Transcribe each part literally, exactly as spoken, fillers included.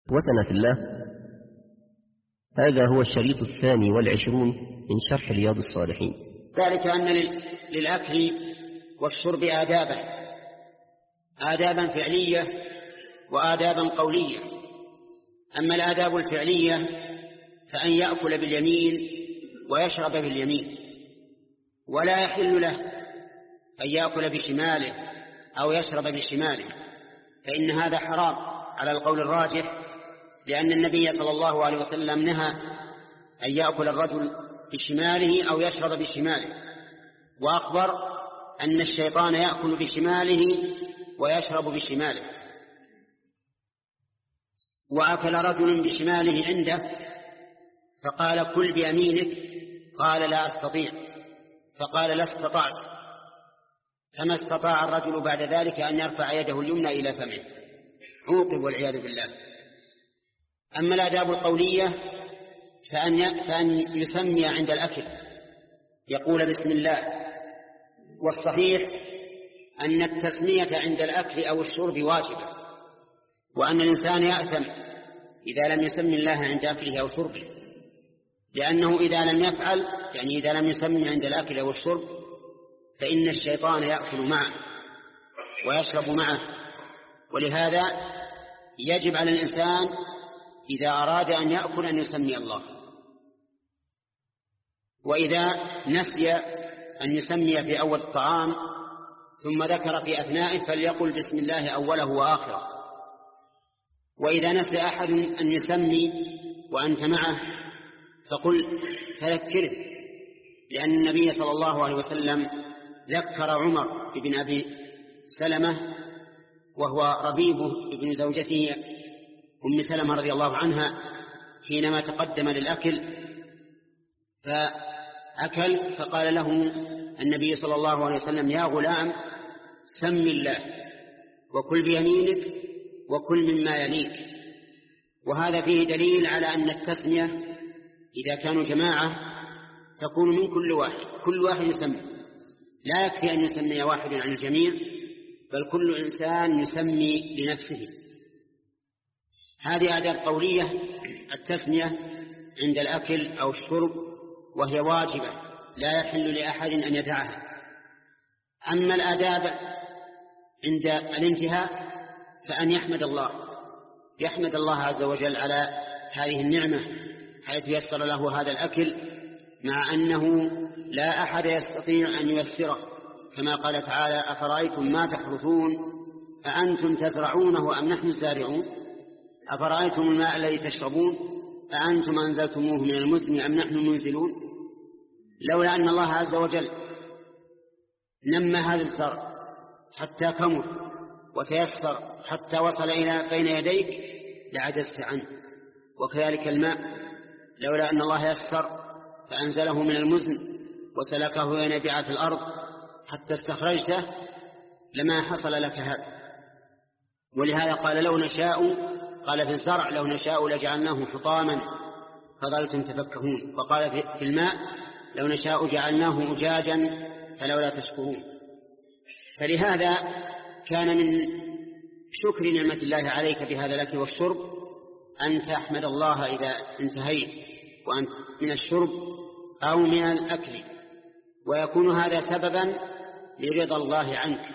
وثنا في الله، هذا هو الشريط الثاني والعشرون من شرح رياض الصالحين. ذلك أن للأكل والشرب آدابا آدابا فعلية وآدابا قولية. أما الآداب الفعلية فأن يأكل باليمين ويشرب باليمين، ولا يحل له أن يأكل بشماله أو يشرب بشماله، فإن هذا حرام على القول الراجح، لأن النبي صلى الله عليه وسلم نهى أن يأكل الرجل بشماله أو يشرب بشماله، وأخبر أن الشيطان يأكل بشماله ويشرب بشماله. وأكل رجل بشماله عنده فقال كل بيمينك، قال لا أستطيع، فقال لا استطعت، فما استطاع الرجل بعد ذلك أن يرفع يده اليمنى إلى فمه، عوقب والعياذ بالله. أما الآداب القولية فأن, فأن يسمي عند الأكل، يقول بسم الله. والصحيح أن التسمية عند الأكل أو الشرب واجبة، وأن الإنسان يأثم إذا لم يسمي الله عند أكله أو شربه، لأنه إذا لم يفعل، يعني إذا لم يسمي عند الأكل أو الشرب، فإن الشيطان يأكل معه ويشرب معه. ولهذا يجب على الإنسان إذا أراد أن يأكل أن يسمي الله، وإذا نسي أن يسمي في أول الطعام ثم ذكر في أثنائه فليقل بسم الله أوله وآخره. وإذا نسي أحد أن يسمي وأنت معه فقل فذكره، لأن النبي صلى الله عليه وسلم ذكر عمر بن أبي سلمة وهو ربيبه ابن زوجته أم سلمة رضي الله عنها حينما تقدم للأكل فأكل، فقال له النبي صلى الله عليه وسلم يا غلام سم الله وكل بيمينك وكل مما يليك. وهذا فيه دليل على أن التسمية إذا كانوا جماعة تكون من كل واحد، كل واحد يسمي، لا يكفي أن يسمي واحد عن الجميع، بل كل إنسان يسمي لنفسه. هذه آداب قولية التسمية عند الأكل أو الشرب، وهي واجبة لا يحل لأحد أن يدعها. أما الآداب عند الانتهاء فأن يحمد الله، يحمد الله عز وجل على هذه النعمة حيث يسر له هذا الأكل، مع أنه لا أحد يستطيع أن ييسره، كما قال تعالى أفرأيتم ما تحرثون أأنتم تزرعونه أم نحن الزارعون أفرأيتم الماء الذي تشربون أأنتم أنزلتموه من المزن أم نحن المنزلون. لولا أن الله عز وجل نمى هذا الزرع حتى كمل وتيسر حتى وصل إلى بين يديك لعجزت عنه. وكذلك الماء لولا أن الله يسر فأنزله من المزن وسلكه ينابيع في الأرض حتى استخرجته لما حصل لك هذا. ولهذا قال لو نشاء، قال في الزرع لو نشاء لجعلناه حطاما فظلتم تفكهون، وقال في الماء لو نشاء جعلناه أجاجا فلولا تشكرون. فلهذا كان من شكر نعمة الله عليك بهذا الأكل والشرب أن تحمد الله إذا انتهيت وأنت من الشرب أو من الأكل، ويكون هذا سببا لرضا الله عنك.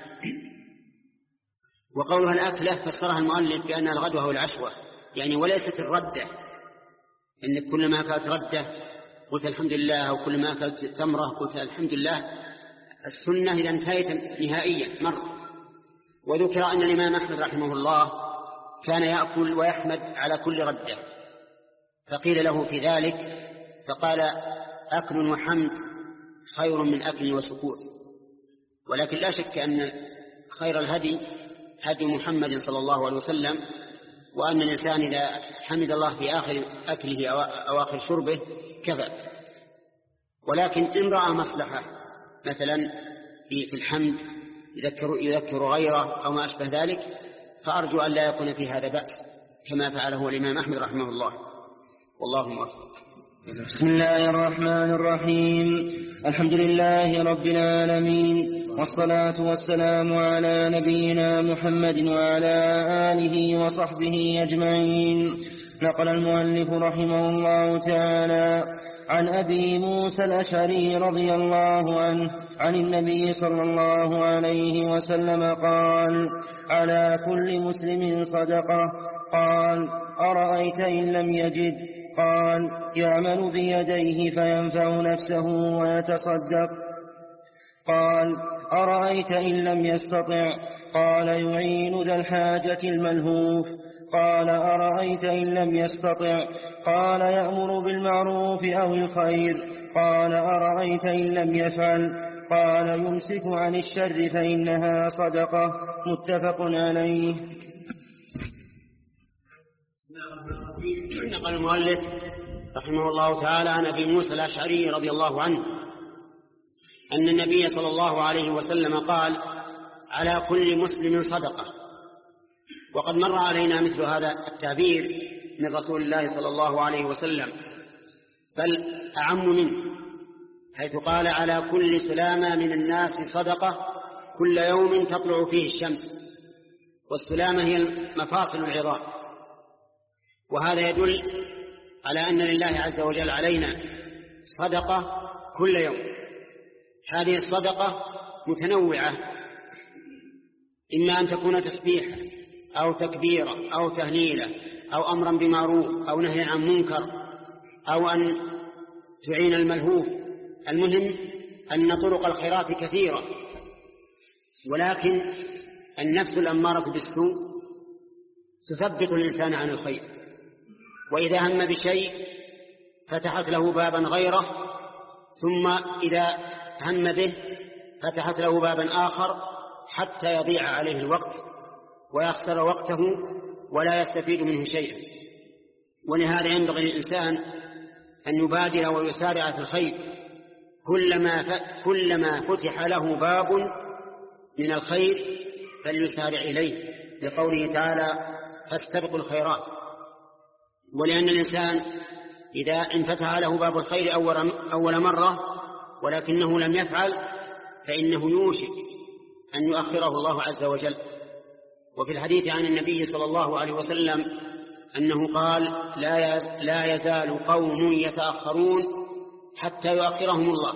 وقولها الأكلة فسرها المؤلف بأنها الغدوة والعشوة، يعني وليست الردة، إنك كل ما أكلت ردة قلت الحمد لله، أو كل ما أكلت تمرة قلت الحمد لله. السنة إذا انتهيت نهائيا مرة. وذكر أن الإمام أحمد رحمه الله كان يأكل ويحمد على كل ردة، فقيل له في ذلك فقال أكل وحمد خير من أكل وسكور. ولكن لا شك أن خير الهدي هدي محمد صلى الله عليه وسلم، وأن الإنسان إذا حمد الله في آخر أكله أو آخر شربه كفى. ولكن إن رأى مصلحة مثلا في الحمد يذكر, يذكر غيره أو ما أشبه ذلك، فأرجو أن لا يكون في هذا بأس كما فعله الإمام أحمد رحمه الله، والله موفق. بسم الله الرحمن الرحيم. الحمد لله رب العالمين، والصلاة والسلام على نبينا محمد وعلى آله وصحبه أجمعين. نقل المؤلف رحمه الله تعالى عن أبي موسى الأشعري رضي الله عنه عن النبي صلى الله عليه وسلم قال: على كل مسلم صدقة. قال: أرأيت إن لم يجد؟ قال: يعمل بيديه فينفع نفسه ويتصدق. قال: أرأيت إن لم يستطع؟ قال: يعين ذا الحاجة الملهوف. قال: أرأيت إن لم يستطع؟ قال: يأمر بالمعروف أو الخير. قال: أرأيت إن لم يفعل؟ قال: يمسك عن الشر فإنها صدقة. متفق عليه. نقل المؤلف رحمه الله تعالى عن أبي موسى الأشعري رضي الله عنه أن النبي صلى الله عليه وسلم قال: على كل مسلم صدقة. وقد مر علينا مثل هذا التعبير من رسول الله صلى الله عليه وسلم، بل أعم منه، حيث قال: على كل سلامة من الناس صدقة كل يوم تطلع فيه الشمس. والسلامة هي مفاصل العظام، وهذا يدل على أن لله عز وجل علينا صدقة كل يوم. هذه الصدقة متنوعة، إما أن تكون تسبيح أو تكبيرة أو تهليلة أو أمرا بمعروف أو نهي عن منكر أو أن تعين الملهوف. المهم أن طرق الخيرات كثيرة، ولكن النفس الأمارة بالسوء تثبت الإنسان عن الخير، وإذا هم بشيء فتحت له بابا غيره، ثم إذا هم به فتحت له بابا آخر، حتى يضيع عليه الوقت ويخسر وقته ولا يستفيد منه شيئا. ولهذا ينبغي للإنسان أن يبادر ويسارع في الخير كلما, كلما فتح له باب من الخير فليسارع إليه، لقوله تعالى: فاستبقوا الخيرات. ولأن الإنسان إذا انفتح له باب الخير أول مرة ولكنه لم يفعل فإنه يوشك أن يؤخره الله عز وجل. وفي الحديث عن النبي صلى الله عليه وسلم أنه قال: لا يزال قوم يتأخرون حتى يؤخرهم الله.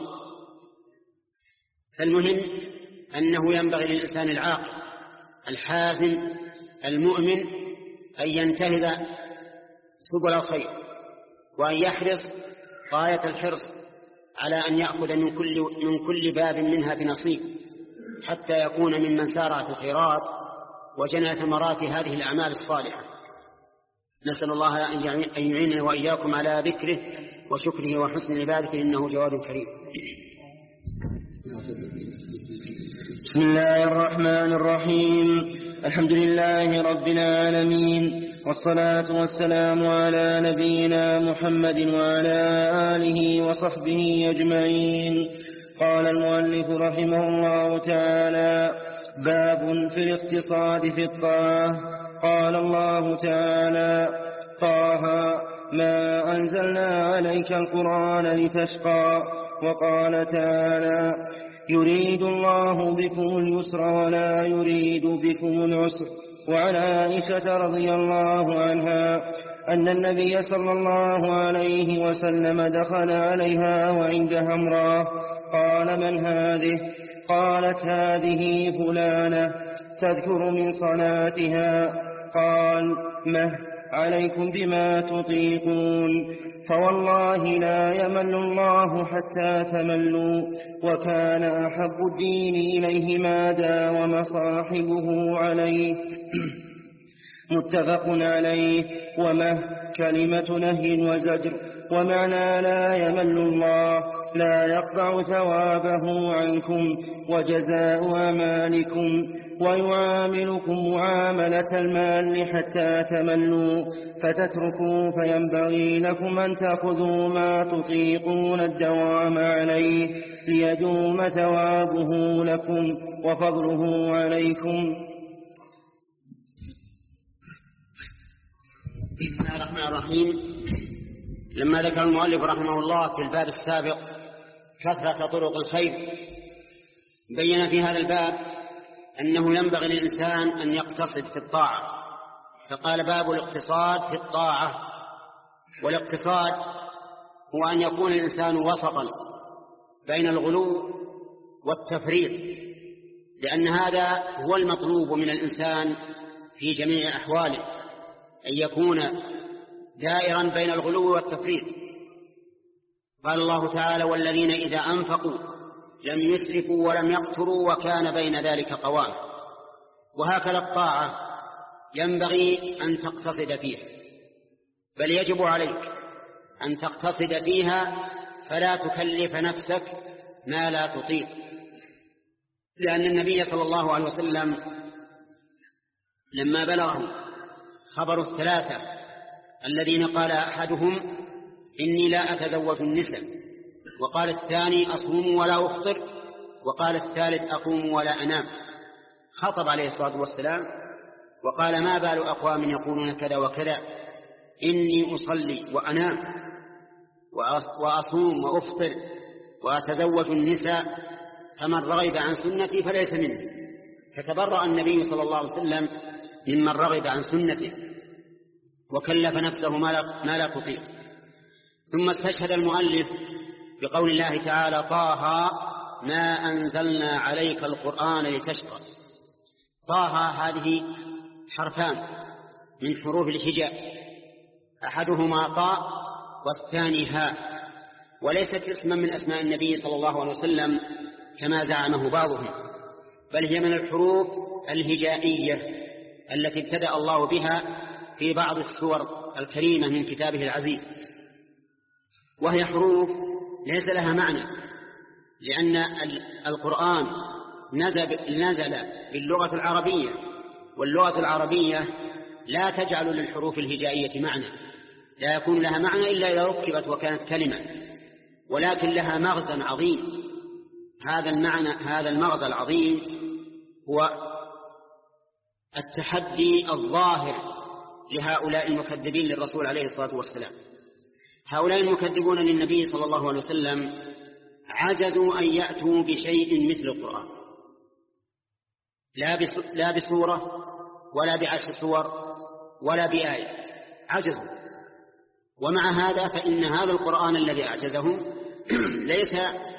فالمهم أنه ينبغي للإنسان العاقل الحازم المؤمن أن ينتهز سبل الخير، وأن يحرص غاية الحرص على أن يأخذ من كل, من كل باب منها بنصيب، حتى يكون ممن سارع في الخيرات وجنى ثمرات هذه الأعمال الصالحة. نسأل الله أن يعيننا وإياكم على ذكره وشكره وحسن عبادته، إنه جواد كريم. بسم الله الرحمن الرحيم. الحمد لله رب العالمين، والصلاة والسلام على نبينا محمد وعلى آله وصحبه أجمعين. قال المؤلف رحمه الله تعالى: باب في الاقتصاد في الطاعة. قال الله تعالى: طه ما أنزلنا عليك القرآن لتشقى. وقال تعالى: يريد الله بكم اليسر ولا يريد بكم العسر. وعن عائشة رضي الله عنها أن النبي صلى الله عليه وسلم دخل عليها وعندها امرأة، قال: من هذه؟ قالت: هذه فلانة تذكر من صلاتها. قال: مه عليكم بما تطيقون، فوالله لا يمل الله حتى تملوا. وكان أحب الدين إليه ما داوم صاحبه عليه. متفق عليه. ومه كلمة نهي وزجر، ومعنى لا يمل الله لا يقطع ثوابه عنكم وجزاء أعمالكم، ويعاملكم معاملة المال حتى تملوا فتتركوا، فينبغي لكم أن تأخذوا ما تطيقون الدوام عليه ليدوم ثوابه لكم وفضله عليكم. بسم الله الرحمن الرحيم. لما ذكر المؤلف رحمه الله في الباب السابق كثرة طرق الخير، بين في هذا الباب أنه ينبغي للإنسان أن يقتصد في الطاعة، فقال باب الاقتصاد في الطاعة. والاقتصاد هو أن يكون الإنسان وسطا بين الغلو والتفريط، لأن هذا هو المطلوب من الإنسان في جميع أحواله، أن يكون دائرا بين الغلو والتفريط. قال الله تعالى: والذين إذا أنفقوا لم يسرفوا ولم يقتروا وكان بين ذلك قواما. وهكذا الطاعة ينبغي أن تقتصد فيها، بل يجب عليك أن تقتصد فيها، فلا تكلف نفسك ما لا تطيق، لأن النبي صلى الله عليه وسلم لما بلغه خبر الثلاثة الذين قال أحدهم: إني لا أتزوج النساء، وقال الثاني: أصوم ولا أفطر، وقال الثالث: أقوم ولا أنام، خطب عليه الصلاة والسلام وقال: ما بال أقوام يقولون كذا وكذا، إني أصلي وأنام وأصوم وأفطر وأتزوج النساء، فمن رغب عن سنتي فليس مني. فتبرأ النبي صلى الله عليه وسلم ممن رغب عن سنته وكلف نفسه ما لا تطيق. ثم استشهد المؤلف بقول الله تعالى: طه ما أنزلنا عليك القرآن لتشقى. طه هذه حرفان من حروف الهجاء، أحدهما طاء والثاني هاء، وليست اسما من أسماء النبي صلى الله عليه وسلم كما زعمه بعضهم، بل هي من الحروف الهجائية التي ابتدأ الله بها في بعض السور الكريمة من كتابه العزيز، وهي حروف ليس لها معنى، لأن القرآن نزل باللغة العربية، واللغة العربية لا تجعل للحروف الهجائية معنى، لا يكون لها معنى إلا إذا ركبت وكانت كلمة، ولكن لها مغزى عظيم. هذا المعنى هذا المغزى العظيم هو التحدي الظاهر لهؤلاء المكذبين للرسول عليه الصلاة والسلام. هؤلاء المكذبون للنبي صلى الله عليه وسلم عجزوا أن يأتوا بشيء مثل القرآن، لا بسورة ولا بعشر سور ولا بآية، عجزوا. ومع هذا فإن هذا القرآن الذي أعجزهم ليس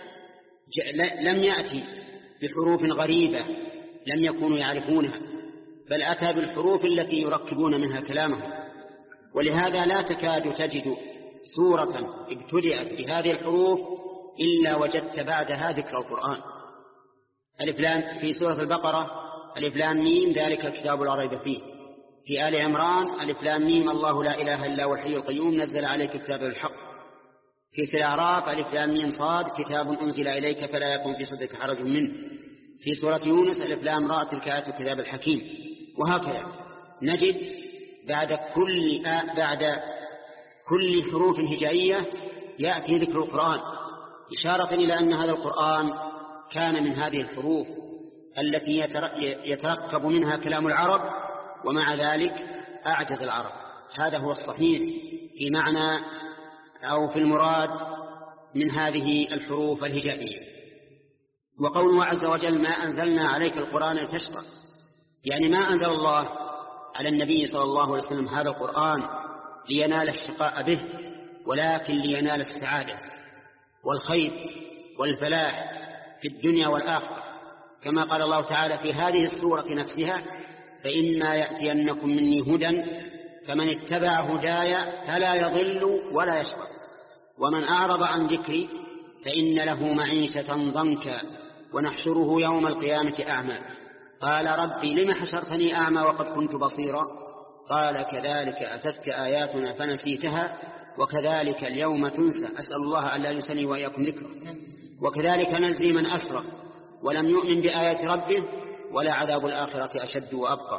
لم يأتي بحروف غريبة لم يكونوا يعرفونها، بل أتى بالحروف التي يركبون منها كلامهم. ولهذا لا تكاد تجد سورة ابتدأت بهذه الحروف إلا وجدت بعدها ذكر القرآن. ألف لام في سورة البقرة ألف لام ميم ذلك الكتاب لا ريب فيه. في آل عمران ألف لام ميم الله لا إله إلا هو الحي القيوم نزل عليك الكتاب بالحق. في الأعراف ألف لام ميم صاد كتاب أنزل إليك فلا يكن في صدرك حرج منه. في سورة يونس ألف لام راء تلك آيات الكتاب الحكيم. وهكذا نجد بعد كل بعد كل حروف هجائية يأتي ذكر القرآن، إشارة إلى أن هذا القرآن كان من هذه الحروف التي يتركب منها كلام العرب، ومع ذلك أعجز العرب. هذا هو الصحيح في معنى أو في المراد من هذه الحروف الهجائية. وقوله عز وجل ما أنزلنا عليك القرآن لتشقى، يعني ما أنزل الله على النبي صلى الله عليه وسلم هذا القرآن لينال الشقاء به، ولكن لينال السعادة والخير والفلاح في الدنيا والآخرة، كما قال الله تعالى في هذه السورة نفسها فإما يأتينكم مني هدى فمن اتبع هدايا فلا يضل ولا يشقى ومن أعرض عن ذكري فإن له معيشة ضنكا ونحشره يوم القيامة أعمى قال ربي لم حشرتني أعمى وقد كنت بصيرا قال كذلك أتتك آياتنا فنسيتها وكذلك اليوم تنسى أسأل الله أن لا ينسني وإياكم ذكره وكذلك نجزي من أسرف ولم يؤمن بآيات ربه ولا عذاب الآخرة أشد وأبقى.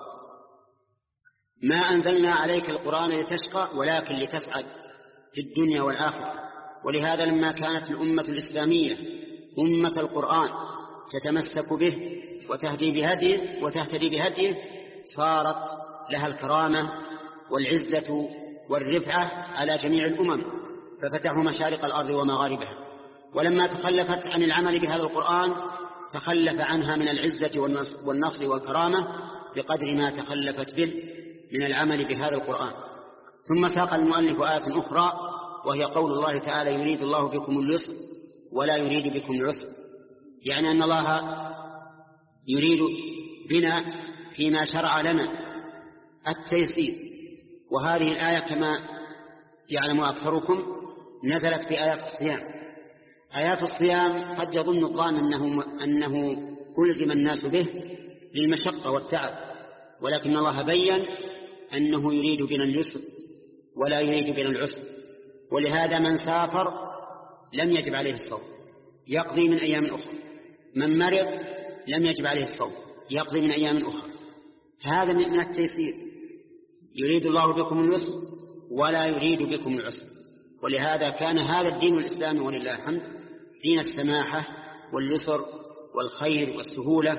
ما أنزلنا عليك القرآن لتشقى ولكن لتسعد في الدنيا والآخرة. ولهذا لما كانت الأمة الإسلامية أمة القرآن تتمسك به وتهدي بهديه وتهتدي بهديه صارت لها الكرامة والعزة والرفعة على جميع الأمم، ففتحوا مشارق الأرض ومغاربها. ولما تخلفت عن العمل بهذا القرآن تخلف عنها من العزة والنصر والكرامة بقدر ما تخلفت به من العمل بهذا القرآن. ثم ساق المؤلف آية أخرى وهي قول الله تعالى: يريد الله بكم اليسر ولا يريد بكم العسر، يعني أن الله يريد بنا فيما شرع لنا التيسير. وهذه الآية كما يعلم أكثركم نزلت في آيات الصيام. آيات الصيام قد يظن الظان أنه, أنه ألزم الناس به للمشقة والتعب، ولكن الله بيّن أنه يريد بنا اليسر ولا يريد بنا العسر. ولهذا من سافر لم يجب عليه الصوم، يقضي من أيام أخرى. من مرض لم يجب عليه الصوم، يقضي من أيام أخرى. هذا من التيسير، يريد الله بكم اليسر ولا يريد بكم العسر. ولهذا كان هذا الدين الإسلامي ولله الحمد دين السماحة واليسر والخير والسهولة.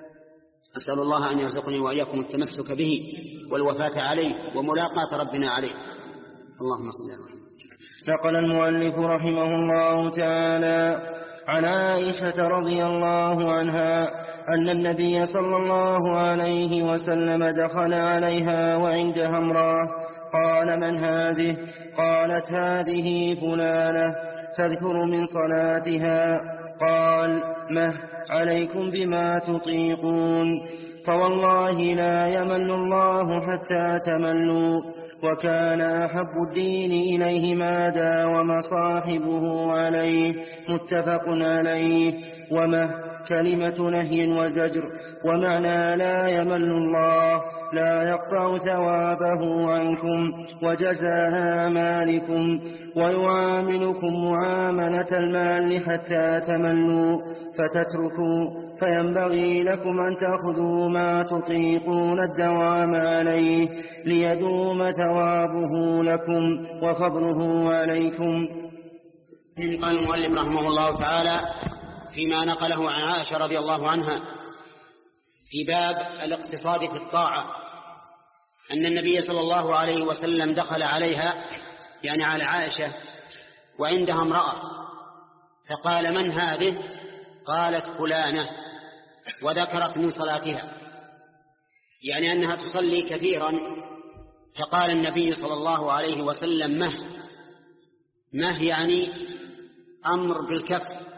أسأل الله أن يرزقني وإياكم التمسك به والوفاة عليه وملاقاة ربنا عليه. اللهم صل على محمد. نقل المؤلف رحمه الله تعالى عن عائشة رضي الله عنها أن النبي صلى الله عليه وسلم دخل عليها وعندها امرأة، قال: من هذه؟ قالت: هذه فلانة تذكر من صلاتها. قال: مه عليكم بما تطيقون، فوالله لا يمل الله حتى تملوا. وكان أحب الدين إليه ما داوم صاحبه عليه، متفق عليه. ومه كلمة نهي وزجر، ومعنى لا يمل الله لا يقطع ثوابه عنكم وجزاء أعمالكم ويعاملكم معاملة المال حتى تملوا فتتركوا، فينبغي لكم أن تأخذوا ما تطيقون الدوام عليه ليدوم ثوابه لكم وفضله عليكم. قال المؤلف رحمه الله تعالى فيما نقله عن عائشة رضي الله عنها في باب الاقتصاد في الطاعة أن النبي صلى الله عليه وسلم دخل عليها، يعني على عائشة، وعندها امرأة، فقال: من هذه؟ قالت: فلانة، وذكرت من صلاتها، يعني أنها تصلي كثيرا. فقال النبي صلى الله عليه وسلم: مه مه يعني أمر بالكف،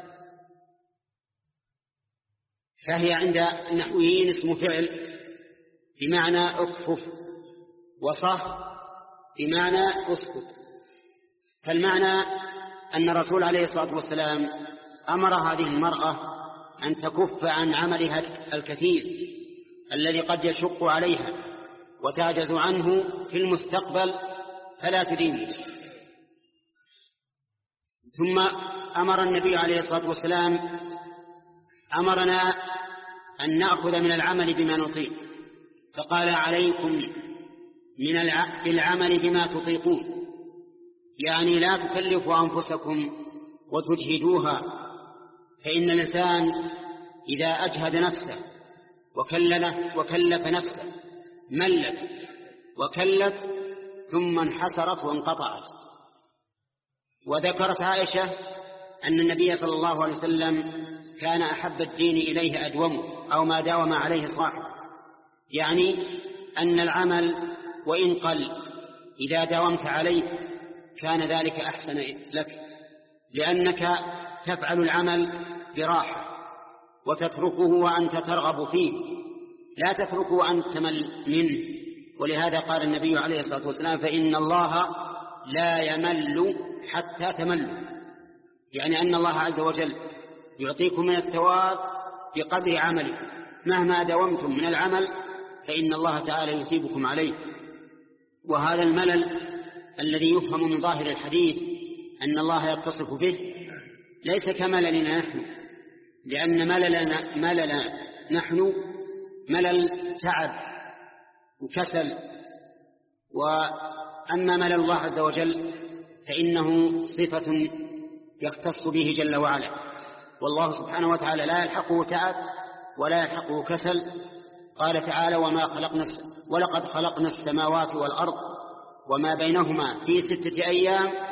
فهي عند النحويين اسم فعل بمعنى اكفف، وصح بمعنى اسكت. فالمعنى أن الرسول عليه الصلاة والسلام أمر هذه المرأة أن تكف عن عملها الكثير الذي قد يشق عليها وتعجز عنه في المستقبل فلا تدينه. ثم أمر النبي عليه الصلاة والسلام أمرنا أن نأخذ من العمل بما نطيق، فقال: عليكم من بالعمل بما تطيقون، يعني لا تكلفوا أنفسكم وتجهدوها، فإن الإنسان إذا أجهد نفسه وكلف نفسه ملت وكلت ثم انحسرت وانقطعت. وذكرت عائشة أن النبي صلى الله عليه وسلم كان أحب الدين إليه أدومه أو ما داوم عليه صاحبه، يعني أن العمل وإن قل إذا داومت عليه كان ذلك أحسن لك، لأنك تفعل العمل براحة وتتركه وأنت ترغب فيه، لا تتركه وأنت تمل منه. ولهذا قال النبي عليه الصلاة والسلام: فإن الله لا يمل حتى تملوا، يعني أن الله عز وجل يعطيكم من الثواب بقدر عملكم، مهما داومتم من العمل فإن الله تعالى يثيبكم عليه. وهذا الملل الذي يفهم من ظاهر الحديث أن الله يتصف به ليس كمللنا نحن، لأن مللنا, مللنا نحن ملل تعب وكسل، وأما ملل الله عز وجل فإنه صفة يختص به جل وعلا، والله سبحانه وتعالى لا يلحقه تعب ولا يلحقه كسل. قال تعالى: وما خلقنا ولقد خلقنا السماوات والأرض وما بينهما في ستة أيام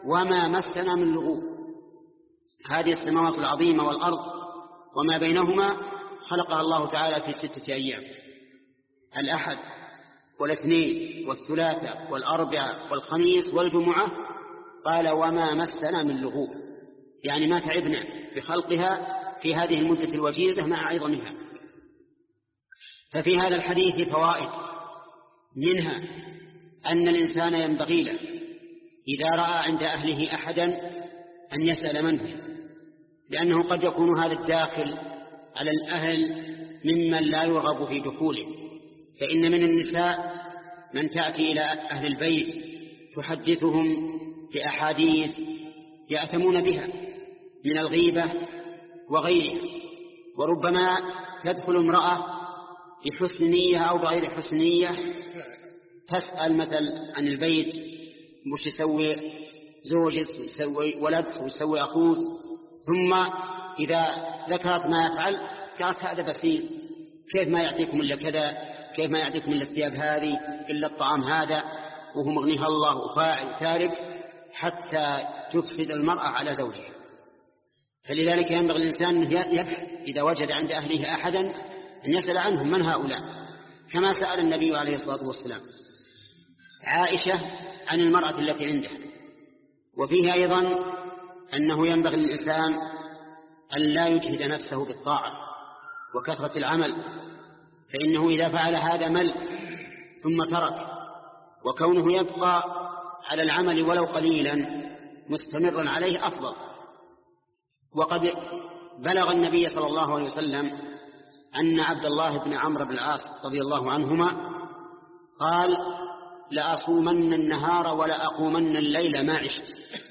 وما مسنا من لغوب. هذه السماوات العظيمة والأرض وما بينهما خلقها الله تعالى في ستة أيام: الأحد والاثنين والثلاثة والأربعة والخميس والجمعة. قال وما مسنا من لغوب، يعني ما تعبنا بخلقها في هذه المدة الوجيزة مع عظمها. ففي هذا الحديث فوائد، منها أن الإنسان ينبغي له إذا رأى عند أهله أحدا أن يسأل من هو، لأنه قد يكون هذا الداخل على الأهل ممن لا يرغب في دخوله. فإن من النساء من تأتي إلى أهل البيت تحدثهم بأحاديث يأثمون بها من الغيبة وغيرها، وربما تدخل امرأة بحسن نية أو بغير حسن نية تسأل مثل عن البيت، وش يسوي زوجك، وش يسوي ولدك، وش يسوي أخوك، ثم إذا ذكرت ما يفعل قالت هذا بسيط، كيف ما يعطيكم إلا كذا، كيف ما يعطيكم إلا الثياب هذه، إلا الطعام هذا، وهو مغنيها الله وفاعل تارك، حتى تفسد المرأة على زوجها. فلذلك ينبغي الإنسان أن يبحث إذا وجد عند أهله أحدا أن يسأل عنهم من هؤلاء، كما سأل النبي عليه الصلاة والسلام عائشة عن المرأة التي عنده. وفيه أيضا أنه ينبغي للإنسان أن لا يجهد نفسه بالطاعة وكثرة العمل، فإنه إذا فعل هذا مل ثم ترك، وكونه يبقى على العمل ولو قليلا مستمرا عليه أفضل. وقد بلغ النبي صلى الله عليه وسلم أن عبد الله بن عمرو بن العاص رضي الله عنهما قال لأصومن النهار ولا أقومن الليل ما عشت.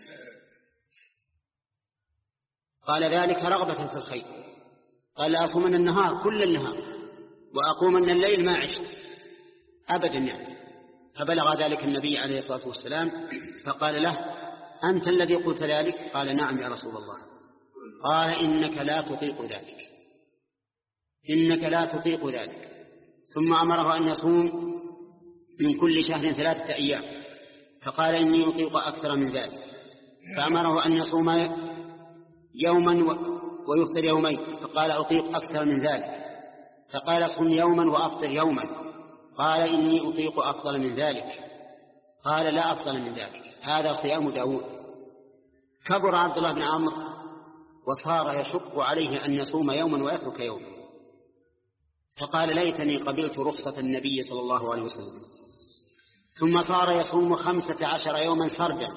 قال ذلك رغبة في الخير، قال لأصومن النهار كل النهار وأقومن الليل ما عشت أبدا يعني. فبلغ ذلك النبي عليه الصلاة والسلام فقال له أنت الذي قلت ذلك؟ قال نعم يا رسول الله. قال إنك لا تطيق ذلك، إنك لا تطيق ذلك. ثم أمره أن يصوم من كل شهر ثلاثة أيام، فقال إني أطيق أكثر من ذلك. فأمره أن يصوم يوما ويفطر يومين، فقال أطيق أكثر من ذلك. فقال صم يوما وأفطر يوما، قال إني أطيق أفضل من ذلك. قال لا أفضل من ذلك، هذا صيام داود. كبر عبد الله بن عمرو وصار يشق عليه أن يصوم يوما ويترك يوما، فقال ليتني قبلت رخصة النبي صلى الله عليه وسلم. ثم صار يصوم خمسة عشر يوما سردا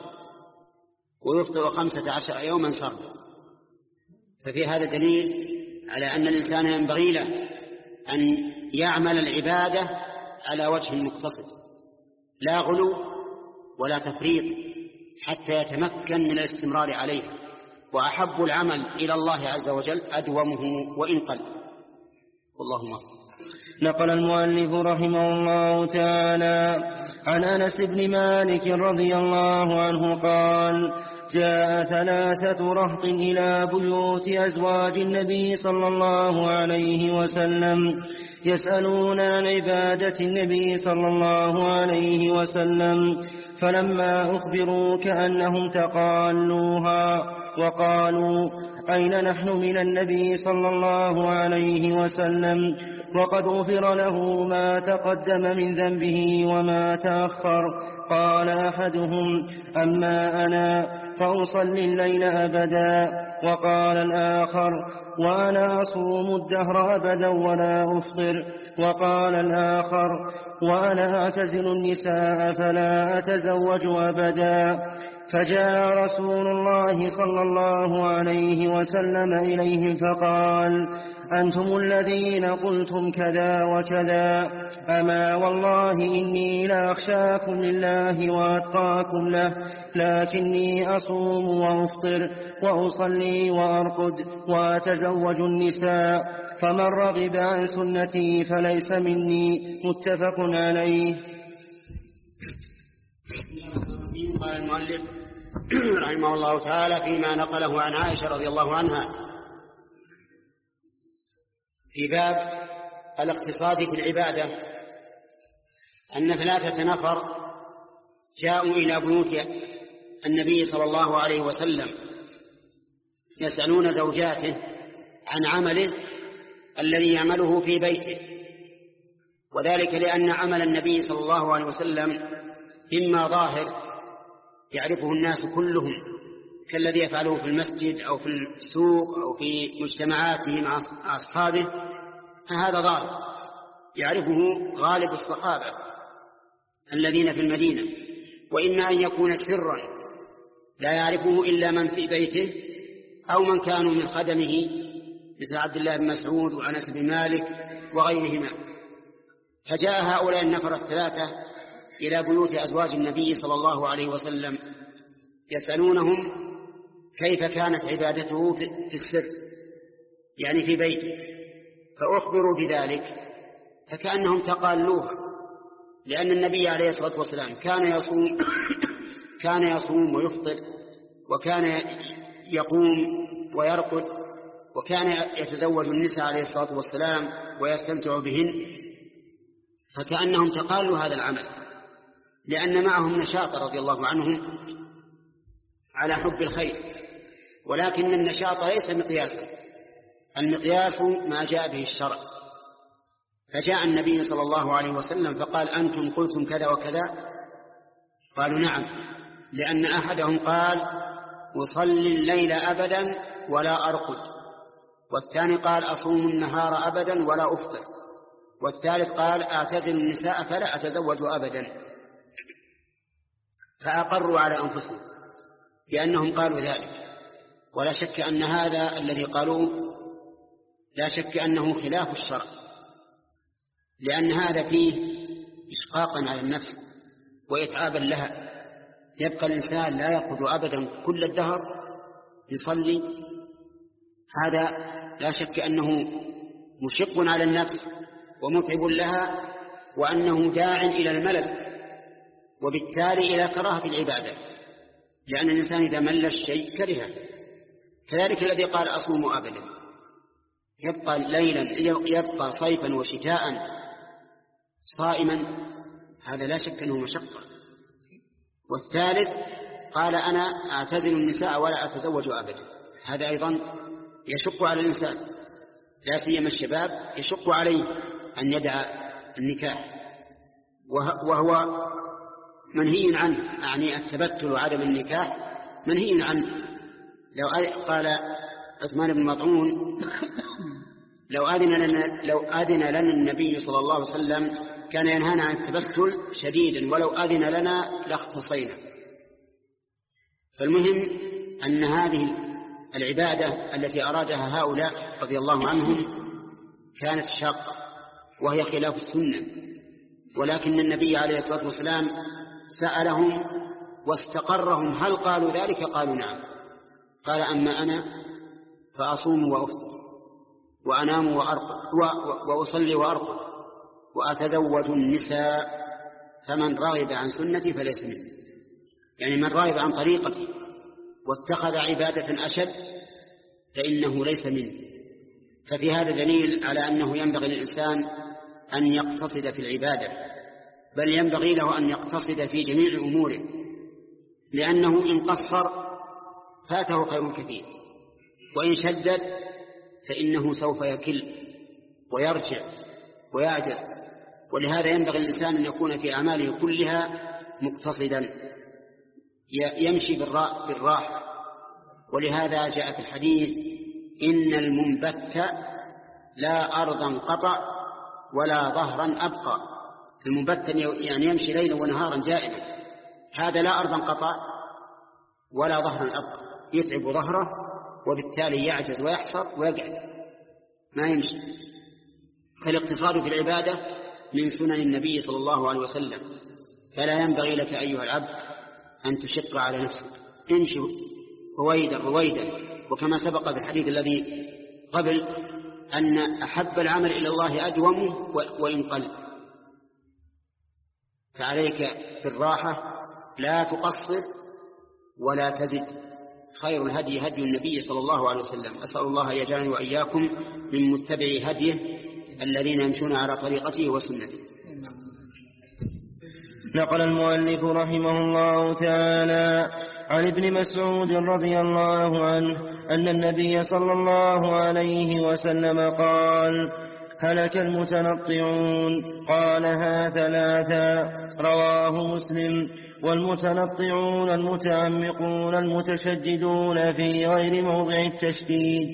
ويفطر خمسة عشر يوما سردا. ففي هذا دليل على أن الإنسان ينبغي له أن يعمل العبادة على وجه مقتصد، لا غلو ولا تفريط، حتى يتمكن من الاستمرار عليها. وأحب العمل إلى الله عز وجل أدومه وإن قل. والله أكبر. نقل المؤلف رحمه الله تعالى عن أنس بن مالك رضي الله عنه قال جاء ثلاثة رهط إلى بيوت أزواج النبي صلى الله عليه وسلم يسألون عن عبادة النبي صلى الله عليه وسلم، فلما أخبروا كأنهم تقالوها وقالوا أين نحن من النبي صلى الله عليه وسلم وقد غفر له ما تقدم من ذنبه وما تأخر. قال أحدهم أما أنا فأصلي الليل أبدا، وقال الآخر وأنا أصوم الدهر أبدا ولا أفطر، وقال الآخر وأنا أعتزل النساء فلا أتزوج أبدا. فجاء رسول الله صلى الله عليه وسلم إليهم فقال أنتم الذين قلتم كذا وكذا، أما والله إني لأخشاكم لله وأتقاكم له، لكني أصوم وأفطر وأصلي وأرقد وأتزوج النساء، فمن رغب عن سنتي فليس مني. متفق عليه. قال المؤلف رحمه الله تعالى فيما نقله عن عائشة رضي الله عنها في باب الاقتصاد في العبادة أن ثلاثة نفر جاءوا إلى بيوت النبي صلى الله عليه وسلم يسألون زوجاته عن عمله الذي يعمله في بيته، وذلك لأن عمل النبي صلى الله عليه وسلم إما ظاهر يعرفه الناس كلهم كالذي يفعله في المسجد أو في السوق أو في مجتمعاته مع أصحابه، فهذا ظاهر يعرفه غالب الصحابة الذين في المدينة، وإما أن يكون سرا لا يعرفه إلا من في بيته أو من كانوا من خدمه مثل عبد الله بن مسعود وأنس بن مالك وغيرهما. فجاء هؤلاء النفر الثلاثة إلى بيوت أزواج النبي صلى الله عليه وسلم يسألونهم كيف كانت عبادته في السر، يعني في بيته، فأخبروا بذلك فكأنهم تقالوها، لأن النبي عليه الصلاة والسلام كان يصوم كان يصوم ويفطر، وكان يقوم ويرقد، وكان يتزوج النساء عليه الصلاة والسلام ويستمتع بهن، فكأنهم تقالوا هذا العمل لأن معهم نشاط رضي الله عنهم على حب الخير. ولكن النشاط ليس مقياسا، المقياس ما جاء به الشرع. فجاء النبي صلى الله عليه وسلم فقال أنتم قلتم كذا وكذا؟ قالوا نعم، لأن أحدهم قال أصلي الليل أبدا ولا أرقد، والثاني قال أصوم النهار أبدا ولا أفطر، والثالث قال أعتزل النساء فلا أتزوج أبدا. فأقروا على أنفسهم بأنهم قالوا ذلك، ولا شك أن هذا الذي قالوه لا شك أنه خلاف الشرع، لأن هذا فيه إشقاقا على النفس وإتعابا لها. يبقى الإنسان لا يقعد أبدا كل الدهر يصلي، هذا لا شك أنه مشق على النفس ومتعب لها، وأنه داع إلى الملل وبالتالي إلى كراهة العبادة، لأن الإنسان إذا مل الشيء كرهه. كذلك الذي قال أصوم أبدا يبقى ليلا يبقى صيفا وشتاء صائما، هذا لا شك أنه مشقة. والثالث قال أنا أعتزل النساء ولا أتزوج أبدا، هذا أيضا يشق على الإنسان، لا سيما الشباب يشق عليه أن يدع النكاح، وهو منهي عنه، يعني التبتل وعدم النكاح منهي عنه. لو قال عثمان بن مطعون لو أذن لنا لو أذن لنا النبي صلى الله عليه وسلم كان ينهانا عن التبتل شديدا، ولو أذن لنا لاختصينا. فالمهم أن هذه العبادة التي أرادها هؤلاء رضي الله عنهم كانت شاقة وهي خلاف السنة، ولكن النبي عليه الصلاة والسلام سألهم واستقرهم هل قالوا ذلك؟ قالوا نعم. قال أما أنا فأصوم وأفطر وأنام وأرقد وأصلي وأرقد وأتزوج النساء، فمن رغب عن سنتي فليس مني، يعني من رغب عن طريقتي واتخذ عبادة أشد فإنه ليس مني. ففي هذا دليل على أنه ينبغي للإنسان أن يقتصد في العبادة، بل ينبغي له أن يقتصد في جميع أموره، لأنه إن قصر فاته خير كثير، وإن شدد فإنه سوف يكل ويرجع ويعجز. ولهذا ينبغي الإنسان أن يكون في أعماله كلها مقتصدا، يمشي بالراحة. ولهذا جاء في الحديث إن المنبت لا أرضا قطع ولا ظهرا أبقى. المنبت يعني يمشي ليلا ونهارا دائما، هذا لا أرضا قطع ولا ظهرا أبقى، يتعب ظهره وبالتالي يعجز ويحصر ويقعد ما يمشي. فالاقتصاد في العبادة من سنن النبي صلى الله عليه وسلم، فلا ينبغي لك أيها العبد أن تشق على نفسك، امشي رويدا رويدا. وكما سبق في الحديث الذي قبل أن أحب العمل إلى الله أدومه وإن قل، فعليك بالراحة لا تقصر ولا تزد. خير الهدي هدي النبي صلى الله عليه وسلم. أسأل الله أن يجعلني وإياكم من متبعي هديه الذين يمشون على طريقته وسنته. نقل المؤلف رحمه الله تعالى عن ابن مسعود رضي الله عنه أن النبي صلى الله عليه وسلم قال: هلك المتنطعون. قالها ثلاثا. رواه مسلم. والمتنطعون المتعمقون المتشددون في غير موضع التشديد.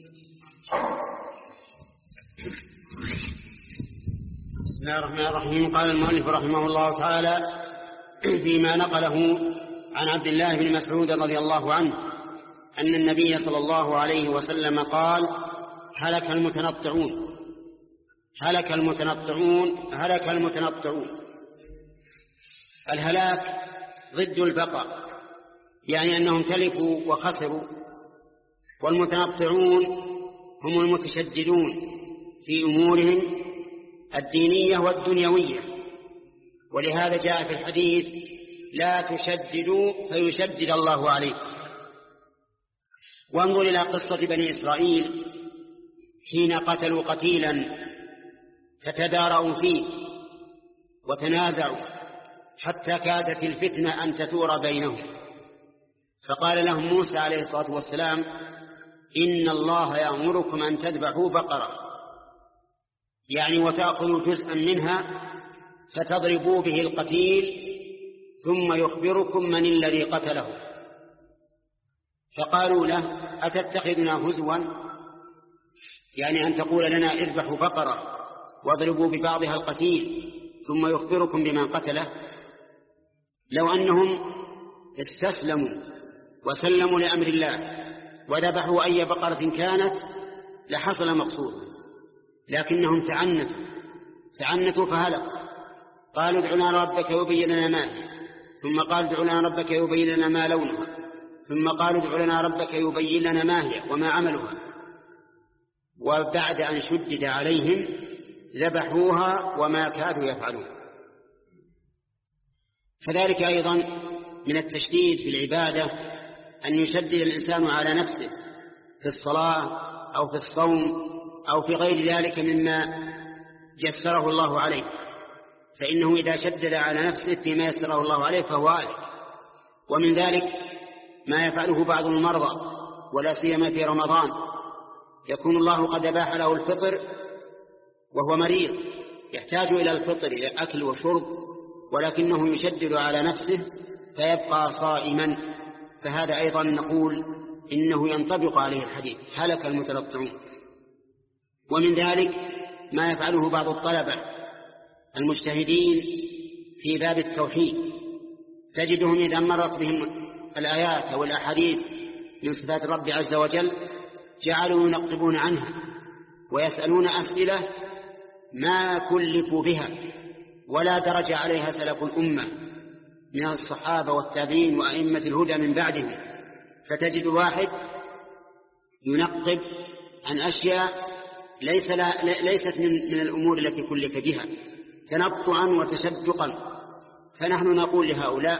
بسم الله الرحمن الرحيم. قال المؤلف رحمه الله تعالى فيما نقله عن عبد الله بن مسعود رضي الله عنه أن النبي صلى الله عليه وسلم قال: هلك المتنطعون هلك المتنطعون هلك المتنطعون. الهلاك ضد البقاء، يعني أنهم تلفوا وخسروا. والمتنطعون هم المتشددون في أمورهم الدينية والدنيوية، ولهذا جاء في الحديث: لا تشددوا فيشدد الله عليكم. وانظر إلى قصة بني إسرائيل حين قتلوا قتيلا فتداروا فيه وتنازعوا حتى كادت الفتنة أن تثور بينهم، فقال لهم موسى عليه الصلاة والسلام: إن الله يأمركم أن تذبحوا بقرة، يعني وتأخذوا جزءا منها فتضربوا به القتيل ثم يخبركم من الذي قتله. فقالوا له: أتتخذنا هزوا؟ يعني أن تقول لنا اذبحوا بقرة واضربوا ببعضها القتيل ثم يخبركم بمن قتله. لو أنهم استسلموا وسلموا لأمر الله وذبحوا أي بقرة كانت لحصل مقصود، لكنهم تعنتوا تعنتوا فهلكوا. قالوا: ادع لنا ربك يبين لنا ما هي، ثم قالوا: ادع لنا ربك يبين لنا ما لونها، ثم قالوا: ادع لنا ربك يبين لنا ما هي وما عملها. وبعد أن شدد عليهم ذبحوها وما كادوا يفعلون. فذلك أيضا من التشديد في العبادة أن يشدد الإنسان على نفسه في الصلاة أو في الصوم أو في غير ذلك مما يسره الله عليه، فإنه إذا شدد على نفسه فيما يسره الله عليه فهو هالك. ومن ذلك ما يفعله بعض المرضى ولا سيما في رمضان، يكون الله قد أباح له الفطر وهو مريض يحتاج إلى الفطر إلى أكل وشرب، ولكنه يشدد على نفسه فيبقى صائما، فهذا أيضا نقول إنه ينطبق عليه الحديث: هلك المتنطعون. ومن ذلك ما يفعله بعض الطلبة المجتهدين في باب التوحيد، تجدهم إذا مرت بهم الآيات أو الأحاديث من صفات الرب عز وجل جعلوا ينقبون عنها ويسألون أسئلة ما كلفوا بها ولا درج عليها سلف الأمة من الصحابة والتابعين وأئمة الهدى من بعدهم. فتجد واحد ينقب عن أشياء ليس لا ليست من, من الأمور التي كلف بها تنطعا وتشدقا. فنحن نقول لهؤلاء: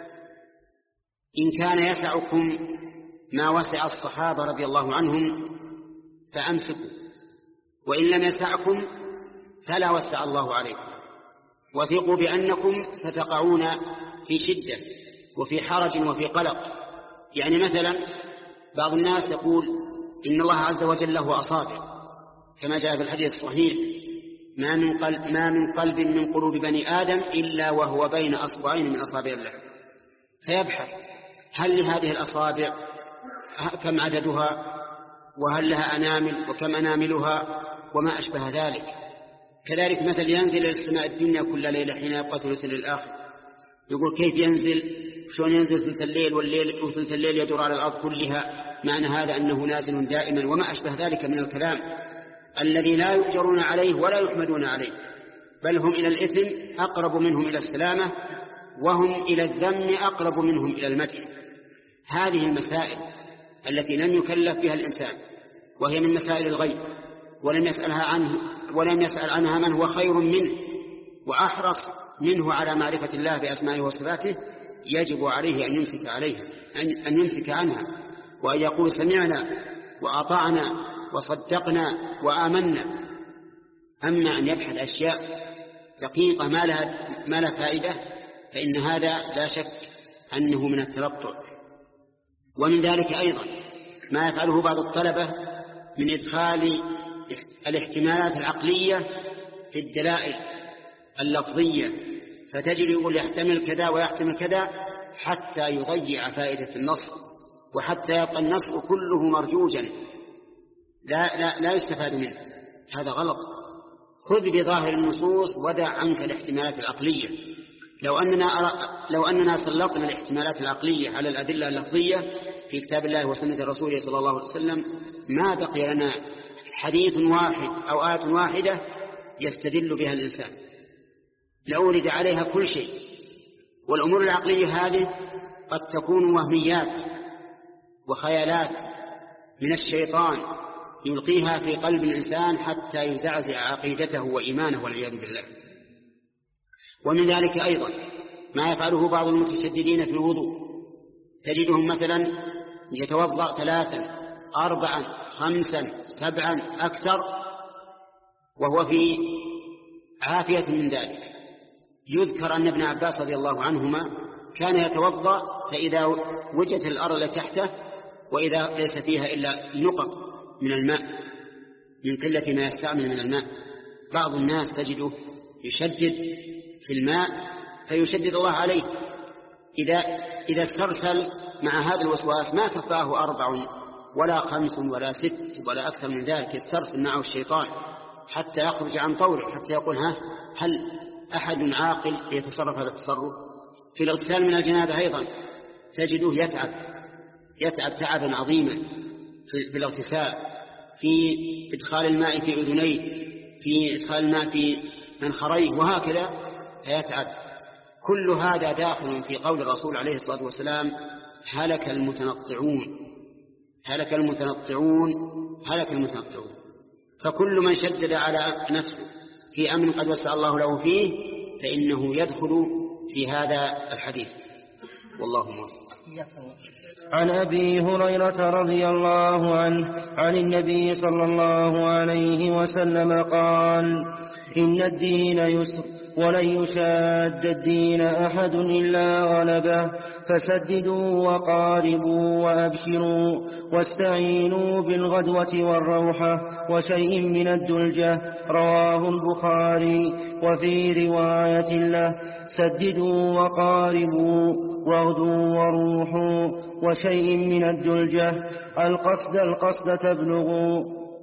إن كان يسعكم ما وسع الصحابة رضي الله عنهم فأمسكوا، وإن لم يسعكم فلا وسع الله عليكم، وثقوا بأنكم ستقعون في شدة وفي حرج وفي قلق. يعني مثلا بعض الناس يقول إن الله عز وجل له أصابع، كما جاء في الحديث الصحيح: ما من قلب, ما من قلب من قلوب بني آدم إلا وهو بين أصبعين من أصابع الله. فيبحث هل لهذه الأصابع كم عددها، وهل لها أنامل وكم أناملها وما أشبه ذلك. كذلك مثل ينزل إلى السماء الدنيا كل ليلة حين يبقى ثلث الآخر، يقول كيف ينزل، شلون ينزل ثلث الليل والليل وثلث الليل يدور على الأرض كلها، معنى هذا أنه نازل دائما وما أشبه ذلك من الكلام الذي لا يؤجرون عليه ولا يحمدون عليه، بل هم إلى الإثم أقرب منهم إلى السلامة، وهم إلى الذم أقرب منهم إلى المدح. هذه المسائل التي لم يكلف بها الإنسان، وهي من مسائل الغيب، ولم يسألها عنه ولم يسأل عنها من هو خير منه وأحرص منه على معرفة الله بأسمائه وصفاته، يجب عليه أن يمسك عليها أن يمسك عنها، وأن يقول: سمعنا وأطعنا وصدقنا وآمنا. أما أن يبحث أشياء دقيقة ما لها ما لها فائدة، فإن هذا لا شك أنه من التلطع. ومن ذلك أيضا ما يفعله بعض الطلبة من إدخال الاحتمالات العقلية في الدلائل اللفظية، فتجد يقول يحتمل كذا ويحتمل كذا حتى يضيع فائدة النص، وحتى يبقى النص كله مرجوجا لا, لا, لا يستفاد منه. هذا غلط. خذ بظاهر النصوص ودع عنك الاحتمالات العقلية. لو أننا, لو أننا سلطنا الاحتمالات العقلية على الأدلة اللفظية في كتاب الله وسنة رسوله صلى الله عليه وسلم ما بقي لنا حديث واحد أو آية واحدة يستدل بها الإنسان، لأورد عليها كل شيء. والأمور العقلية هذه قد تكون وهميات وخيالات من الشيطان يلقيها في قلب الإنسان حتى يزعزع عقيدته وإيمانه والعياذ بالله. ومن ذلك أيضا ما يفعله بعض المتشددين في الوضوء، تجدهم مثلا يتوضأ ثلاثا أربعا خمسا سبعا أكثر وهو في عافية من ذلك. يذكر أن ابن عباس رضي الله عنهما كان يتوضأ فإذا وجدت الأرض تحته وإذا ليس فيها إلا نقط من الماء من قلة ما يستعمل من الماء. بعض الناس تجده يشدد في الماء فيشدد الله عليه، إذا, إذا استرسل مع هذا الوسواس ما كفاه أربع ولا خمس ولا ست ولا أكثر من ذلك، يسترسل معه الشيطان حتى يخرج عن طوره، حتى يقول ها هل أحد عاقل يتصرف هذا التصرف؟ في الاغتسال من الجنابة أيضا تجده يتعب يتعب تعبا عظيما في الاغتسال، في إدخال الماء في أذنيه، في إدخال الماء في منخريه، وهكذا فيتعب. كل هذا داخل في قول الرسول عليه الصلاة والسلام هلك المتنطعون هلك المتنطعون هلك المتنطعون. فكل من شدد على نفسه في أمر قد وسع الله له فيه فإنه يدخل في هذا الحديث، والله موفق. عن أبي هريرة رضي الله عنه عن النبي صلى الله عليه وسلم قال: إن الدين يسر ولن يشاد الدين أحد إلا غلبه، فسددوا وقاربوا وأبشروا واستعينوا بالغدوة والروحة وشيء من الدلجة. رواه البخاري. وفي رواية له: سددوا وقاربوا واغدوا وروحوا وشيء من الدلجة، القصد القصد تبلغوا.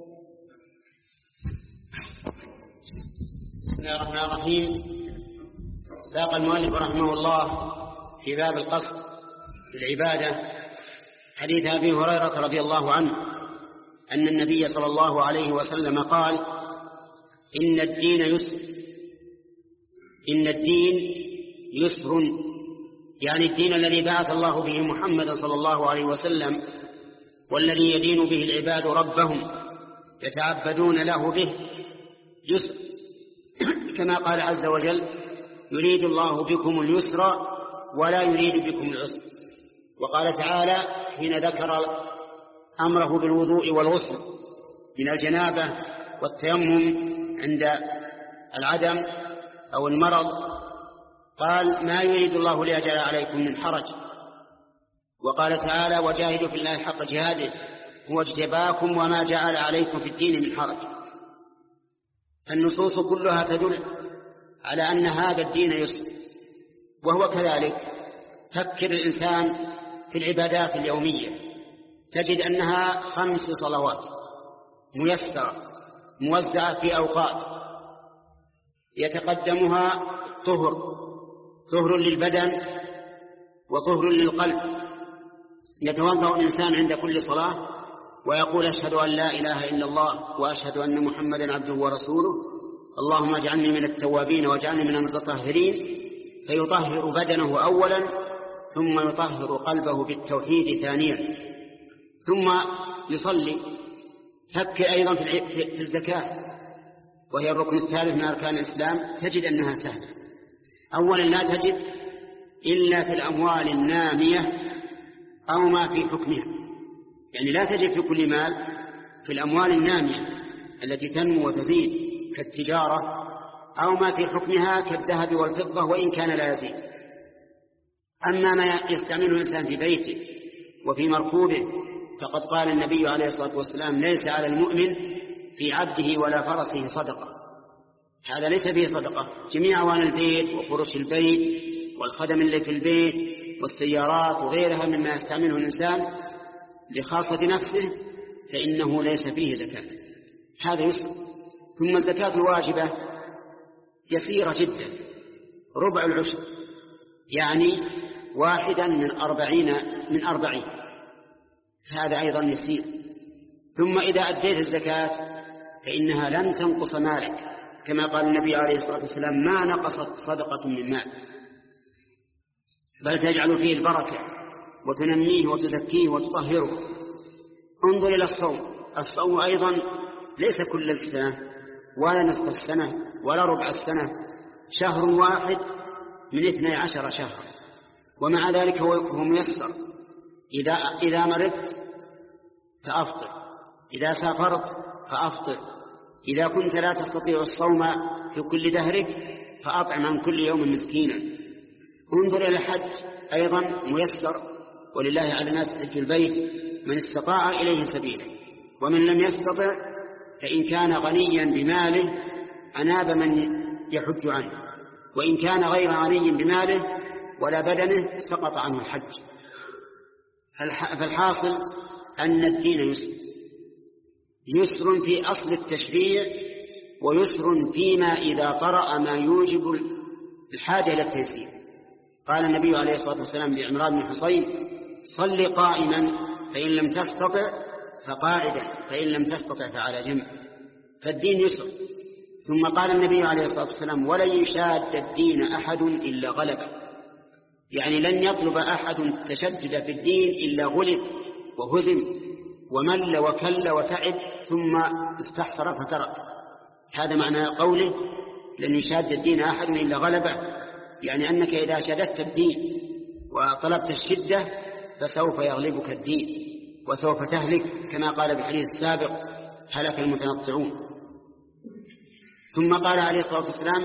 بسم الله الرحمن الرحيم. ساق المؤلف رحمه الله في باب القصد للعبادة حديث أبي هريرة رضي الله عنه أن النبي صلى الله عليه وسلم قال: إن الدين يسر إن الدين يسر، يعني الدين الذي بعث الله به محمد صلى الله عليه وسلم والذي يدين به العباد ربهم يتعبدون له به يسر، كما قال عز وجل: يريد الله بكم اليسر ولا يريد بكم العسر. وقال تعالى حين ذكر أمره بالوضوء والغسل من الجنابة والتيمم عند العدم أو المرض، قال: ما يريد الله ليجعل عليكم من حرج. وقال تعالى: وجاهدوا في الله حق جهاده هو اجتباكم وما جعل عليكم في الدين من حرج. فالنصوص كلها تدل على أن هذا الدين يسر، وهو كذلك. فكر الإنسان في العبادات اليومية تجد أنها خمس صلوات ميسرة موزعة في أوقات يتقدمها طهر طهر للبدن وطهر للقلب. يتوضأ الإنسان عند كل صلاة ويقول: أشهد أن لا إله إلا الله وأشهد أن محمدا عبده ورسوله، اللهم اجعلني من التوابين واجعلني من المتطهرين. فيطهر بدنه أولا ثم يطهر قلبه بالتوحيد ثانيا، ثم يصلي. فكر أيضا في الزكاة وهي الركن الثالث من أركان الإسلام، تجد أنها سهلة. أولا لا تجد إلا في الأموال النامية أو ما في حكمها، يعني لا تجد في كل مال، في الأموال النامية التي تنمو وتزيد كالتجارة أو ما في حكمها كالذهب والفضة وإن كان لا يزيد. أما ما يستعمله الإنسان في بيته وفي مركوبه، فقد قال النبي عليه الصلاة والسلام: ليس على المؤمن في عبده ولا فرسه صدقة. هذا ليس فيه صدقة. جميع أواني البيت وفرش البيت والخدم اللي في البيت والسيارات وغيرها مما يستعمله الإنسان لخاصة نفسه فإنه ليس فيه زكاة. هذا يسر. ثم الزكاة الواجبة يسيرة جدا، ربع العشر، يعني واحدا من أربعين من أربعين، هذا أيضا يسير. ثم إذا أديت الزكاة فإنها لن تنقص مالك، كما قال النبي عليه الصلاة والسلام: ما نقصت صدقة من مال، بل تجعل فيه البركة وتنميه وتزكيه وتطهره. انظر إلى الصوم. الصوم أيضا ليس كل السنة ولا نصف السنة ولا ربع السنة، شهر واحد من اثني عشر شهرا، ومع ذلك هو ميسر. إذا, إذا مرضت فأفطر، إذا سافرت فأفطر، إذا كنت لا تستطيع الصوم في كل دهرك فأطعم عن كل يوم مسكينا. انظر إلى الحج أيضا ميسر، ولله على الناس حج البيت من استطاع إليه سبيلا، ومن لم يستطع فإن كان غنيا بماله أناب من يحج عنه، وإن كان غير غني بماله ولا بدنه سقط عنه الحج. فالحاصل أن الدين يسر، يسر في أصل التشريع، ويسر فيما إذا طرأ ما يوجب الحاجة إلى التيسير. قال النبي عليه الصلاة والسلام لعمران بن حصين: صل قائما فإن لم تستطع فقاعدا فإن لم تستطع فعلى جنب. فالدين يسر. ثم قال النبي عليه الصلاة والسلام: ولن يشاد الدين أحد إلا غلبه، يعني لن يطلب أحد التشدد في الدين إلا غلب وهزم ومل وكل وتعب ثم استحسر فترك. هذا معنى قوله: لن يشاد الدين أحد إلا غلبه، يعني أنك إذا شددت الدين وطلبت الشدة فسوف يغلبك الدين وسوف تهلك، كما قال بالحديث السابق: هلك المتنطعون. ثم قال عليه الصلاة والسلام: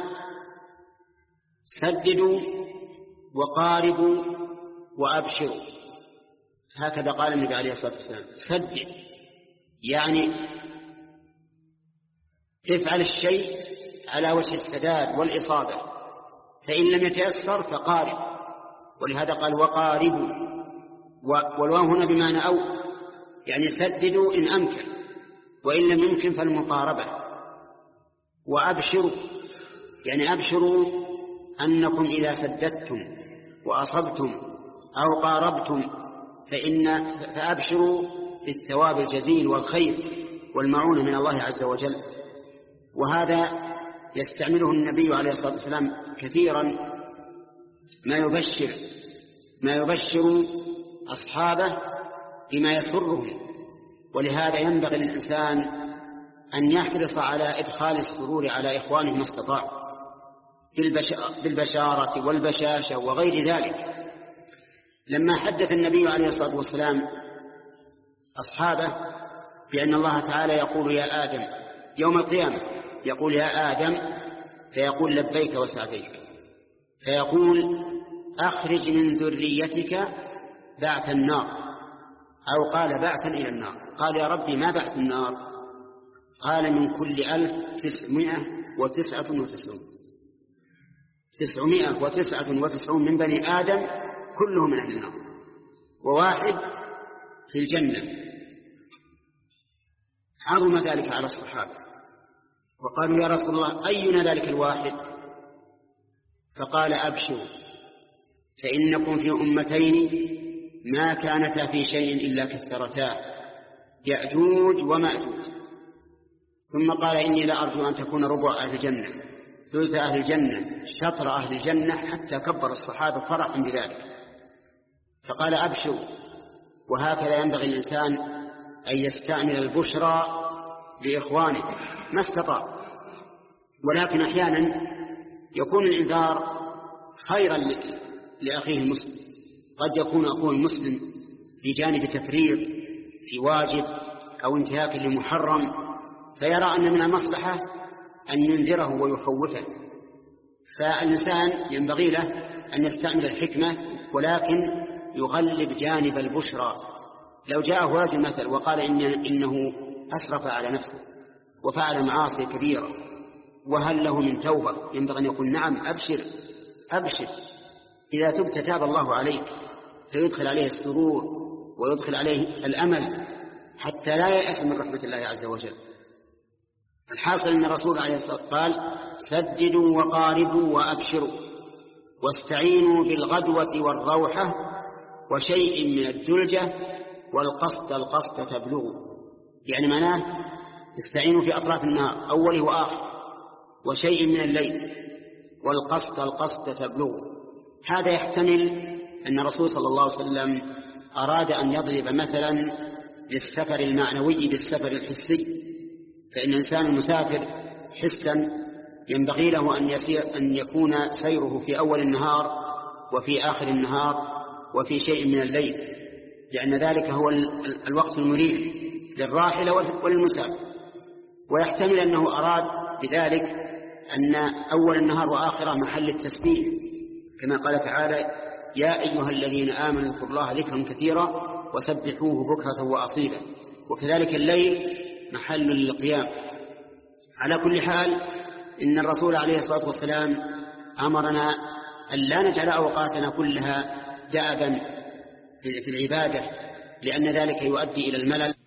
سددوا وقاربوا وأبشروا. هكذا قال النبي عليه الصلاة والسلام: سدد يعني افعل الشيء على وجه السداد والإصابة، فإن لم يتيسر فقارب، ولهذا قال: وقاربوا، والواو هنا بمعنى أو، يعني سددوا إن أمكن، وإن لم يمكن فالمقاربة. وأبشروا يعني أبشروا أنكم إذا سددتم وأصبتم أو قاربتم فإن فأبشروا بالثواب الجزيل والخير والمعونة من الله عز وجل. وهذا يستعمله النبي عليه الصلاة والسلام كثيرا، ما يبشر ما يبشر أصحابه بما يسرهم. ولهذا ينبغي للإنسان أن يحرص على إدخال السرور على إخوانه ما استطاع بالبشارة والبشاشة وغير ذلك. لما حدث النبي عليه الصلاة والسلام أصحابه بأن الله تعالى يقول: يا آدم، يوم القيامة يقول: يا آدم، فيقول: لبيك وسعديك، فيقول: أخرج من ذريتك بعث النار، أو قال: بعثا إلى النار. قال: يا ربي ما بعث النار؟ قال: من كل ألف تسعمائة وتسعة وتسعون تسعمائة وتسعة وتسعون من بني آدم كلهم من أهل النار، وواحد في الجنة. عظم ذلك على الصحابة، وقالوا: يا رسول الله، أينا ذلك الواحد؟ فقال: أبشروا، فإنكم في أمتين ما كانتا في شيء إلا كثرتا، يأجوج ومأجوج. ثم قال: إني لأرجو أن تكون ربع أهل الجنة، ثلث أهل الجنة، شطر أهل الجنة، حتى كبر الصحابة فرحا بذلك. فقال: أبشروا. وهكذا ينبغي الإنسان أن يستعمل البشرى لإخوانه ما استطاع. ولكن أحيانا يكون الإنذار خيرا لأخيه المسلم. قد يكون أخوه المسلم في جانب تفريط في واجب أو انتهاك لمحرم، فيرى أن من المصلحة أن ينذره ويخوفه، فالإنسان ينبغي له أن يستعمل الحكمة، ولكن يغلب جانب البشرى. لو جاءه رجل مثل وقال إن إنه أسرف على نفسه وفعل معاصي كبيرة وهل له من توبة، ينبغي أن يقول نعم أبشر أبشر، إذا تبت تاب الله عليك، فيدخل عليه السرور ويدخل عليه الأمل حتى لا يأس من رحمة الله عز وجل. الحاصل أن الرسول عليه الصلاة والسلام قال سددوا وقاربوا وأبشروا واستعينوا بالغدوة والروحة وشيء من الدلجة والقصد القصد تبلغوا، يعني معناه استعينوا في أطراف النهار أوله وآخر، وشيء من الليل، والقصد القصد تبلغوا. هذا يحتمل أن الرسول صلى الله عليه وسلم أراد أن يضرب مثلا للسفر المعنوي بالسفر الحسي، فإن الإنسان المسافر حسا ينبغي له أن يسير أن يكون سيره في أول النهار وفي آخر النهار وفي شيء من الليل، لأن ذلك هو الوقت المريح للراحلة وللمسافر. ويحتمل أنه أراد بذلك أن أول النهار وآخره محل التسبيح، كما قال تعالى يا أيها الذين آمنوا اذكروا الله ذكرا كثيرا وسبحوه بكرة وأصيلا، وكذلك الليل محل للقيام. على كل حال إن الرسول عليه الصلاة والسلام أمرنا أن لا نجعل أوقاتنا كلها دأبا في العبادة، لأن ذلك يؤدي إلى الملل